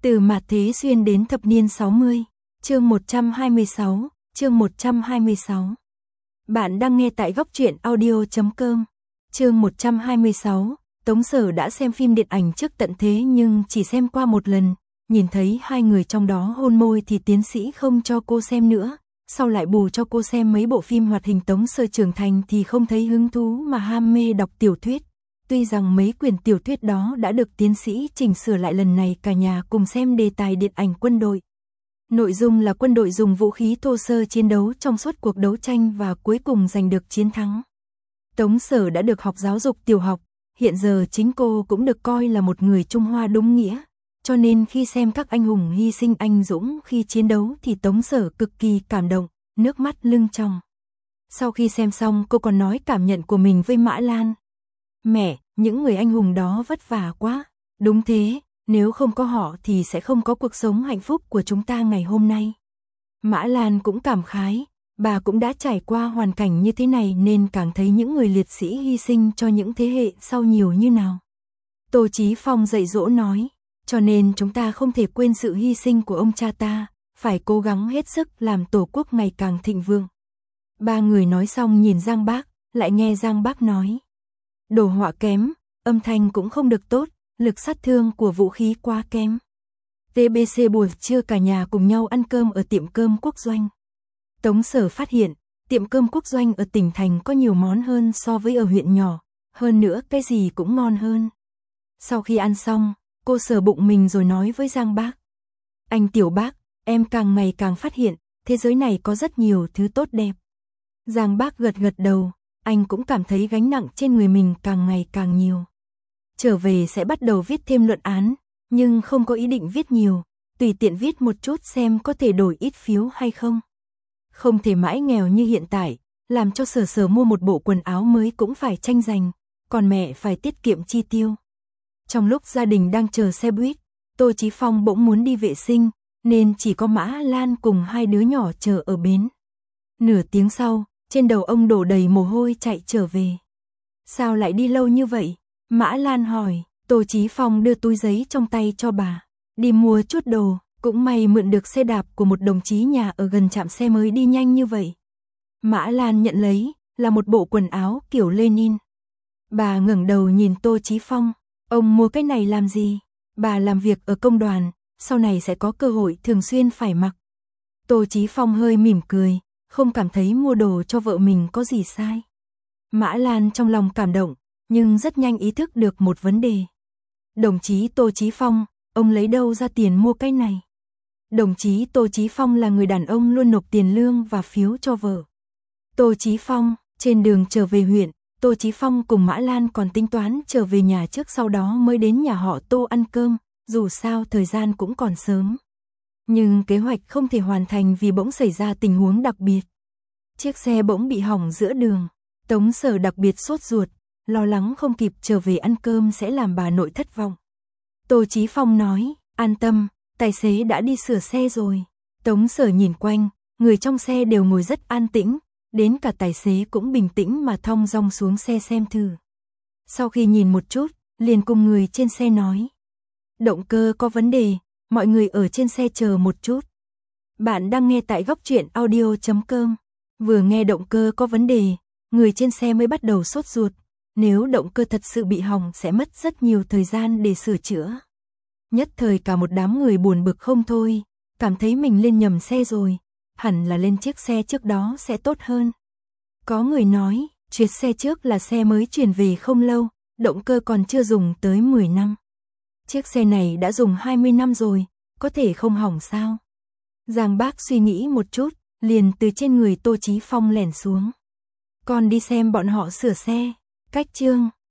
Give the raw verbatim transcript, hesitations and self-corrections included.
Từ mạt thế xuyên đến thập niên sáu mươi, chương một trăm hai mươi sáu, chương một trăm hai mươi sáu. Bạn đang nghe tại góc truyện audio chấm com. Chương một trăm hai mươi sáu, Tống Sở đã xem phim điện ảnh trước tận thế nhưng chỉ xem qua một lần, nhìn thấy hai người trong đó hôn môi thì tiến sĩ không cho cô xem nữa, sau lại bù cho cô xem mấy bộ phim hoạt hình Tống Sở trưởng thành thì không thấy hứng thú mà ham mê đọc tiểu thuyết. Tuy rằng mấy quyển tiểu thuyết đó đã được tiến sĩ chỉnh sửa lại, lần này cả nhà cùng xem đề tài điện ảnh quân đội. Nội dung là quân đội dùng vũ khí thô sơ chiến đấu trong suốt cuộc đấu tranh và cuối cùng giành được chiến thắng. Tống Sở đã được học giáo dục tiểu học, hiện giờ chính cô cũng được coi là một người Trung Hoa đúng nghĩa, cho nên khi xem các anh hùng hy sinh anh dũng khi chiến đấu thì Tống Sở cực kỳ cảm động, nước mắt lưng tròng. Sau khi xem xong cô còn nói cảm nhận của mình với Mã Lan. Mẹ, những người anh hùng đó vất vả quá. Đúng thế, nếu không có họ thì sẽ không có cuộc sống hạnh phúc của chúng ta ngày hôm nay. Mã Lan cũng cảm khái, bà cũng đã trải qua hoàn cảnh như thế này nên càng thấy những người liệt sĩ hy sinh cho những thế hệ sau nhiều như nào. Tô Chí Phong dạy dỗ nói, cho nên chúng ta không thể quên sự hy sinh của ông cha ta, phải cố gắng hết sức làm Tổ quốc ngày càng thịnh vượng. Ba người nói xong nhìn Giang Bác, lại nghe Giang Bác nói. Đồ họa kém, âm thanh cũng không được tốt, lực sát thương của vũ khí quá kém. tê bê xê buổi trưa cả nhà cùng nhau ăn cơm ở tiệm cơm Quốc Doanh. Tống Sở phát hiện, tiệm cơm Quốc Doanh ở tỉnh thành có nhiều món hơn so với ở huyện nhỏ, hơn nữa cái gì cũng ngon hơn. Sau khi ăn xong, cô sờ bụng mình rồi nói với Giang Bác. Anh Tiểu Bác, em càng ngày càng phát hiện, thế giới này có rất nhiều thứ tốt đẹp. Giang Bác gật gật đầu, anh cũng cảm thấy gánh nặng trên người mình càng ngày càng nhiều. Trở về sẽ bắt đầu viết thêm luận án, nhưng không có ý định viết nhiều, tùy tiện viết một chút xem có thể đổi ít phiếu hay không. Không thể mãi nghèo như hiện tại, làm cho Sở Sở mua một bộ quần áo mới cũng phải tranh giành, còn mẹ phải tiết kiệm chi tiêu. Trong lúc gia đình đang chờ xe buýt, Tô Chí Phong bỗng muốn đi vệ sinh, nên chỉ có Mã Lan cùng hai đứa nhỏ chờ ở bến. Nửa tiếng sau, trên đầu ông đổ đầy mồ hôi chạy trở về. Sao lại đi lâu như vậy? Mã Lan hỏi. Tô Chí Phong đưa túi giấy trong tay cho bà. Đi mua chút đồ, cũng may mượn được xe đạp của một đồng chí nhà ở gần trạm xe mới đi nhanh như vậy. Mã Lan nhận lấy, là một bộ quần áo kiểu Lenin. Bà ngẩng đầu nhìn Tô Chí Phong. Ông mua cái này làm gì? Bà làm việc ở công đoàn, sau này sẽ có cơ hội thường xuyên phải mặc. Tô Chí Phong hơi mỉm cười, không cảm thấy mua đồ cho vợ mình có gì sai. Mã Lan trong lòng cảm động, nhưng rất nhanh ý thức được một vấn đề. Đồng chí Tô Chí Phong, ông lấy đâu ra tiền mua cái này? Đồng chí Tô Chí Phong là người đàn ông luôn nộp tiền lương và phiếu cho vợ. Tô Chí Phong, trên đường trở về huyện, Tô Chí Phong cùng Mã Lan còn tính toán trở về nhà trước sau đó mới đến nhà họ Tô ăn cơm, dù sao thời gian cũng còn sớm. Nhưng kế hoạch không thể hoàn thành vì bỗng xảy ra tình huống đặc biệt. Chiếc xe bỗng bị hỏng giữa đường, Tống Sở đặc biệt sốt ruột, lo lắng không kịp trở về ăn cơm sẽ làm bà nội thất vọng. Tô Chí Phong nói, an tâm, tài xế đã đi sửa xe rồi. Tống Sở nhìn quanh, người trong xe đều ngồi rất an tĩnh, đến cả tài xế cũng bình tĩnh mà thong dong xuống xe xem thử. Sau khi nhìn một chút, liền cùng người trên xe nói. Động cơ có vấn đề, mọi người ở trên xe chờ một chút. Bạn đang nghe tại góc truyện audio chấm com. Vừa nghe động cơ có vấn đề, người trên xe mới bắt đầu sốt ruột. Nếu động cơ thật sự bị hỏng sẽ mất rất nhiều thời gian để sửa chữa. Nhất thời cả một đám người buồn bực không thôi, cảm thấy mình lên nhầm xe rồi, hẳn là lên chiếc xe trước đó sẽ tốt hơn. Có người nói, chiếc xe trước là xe mới chuyển về không lâu, động cơ còn chưa dùng tới mười năm. Chiếc xe này đã dùng hai mươi năm rồi, có thể không hỏng sao? Giang Bác suy nghĩ một chút, liền từ trên người Tô Chí Phong lẻn xuống. Con đi xem bọn họ sửa xe. Cách chương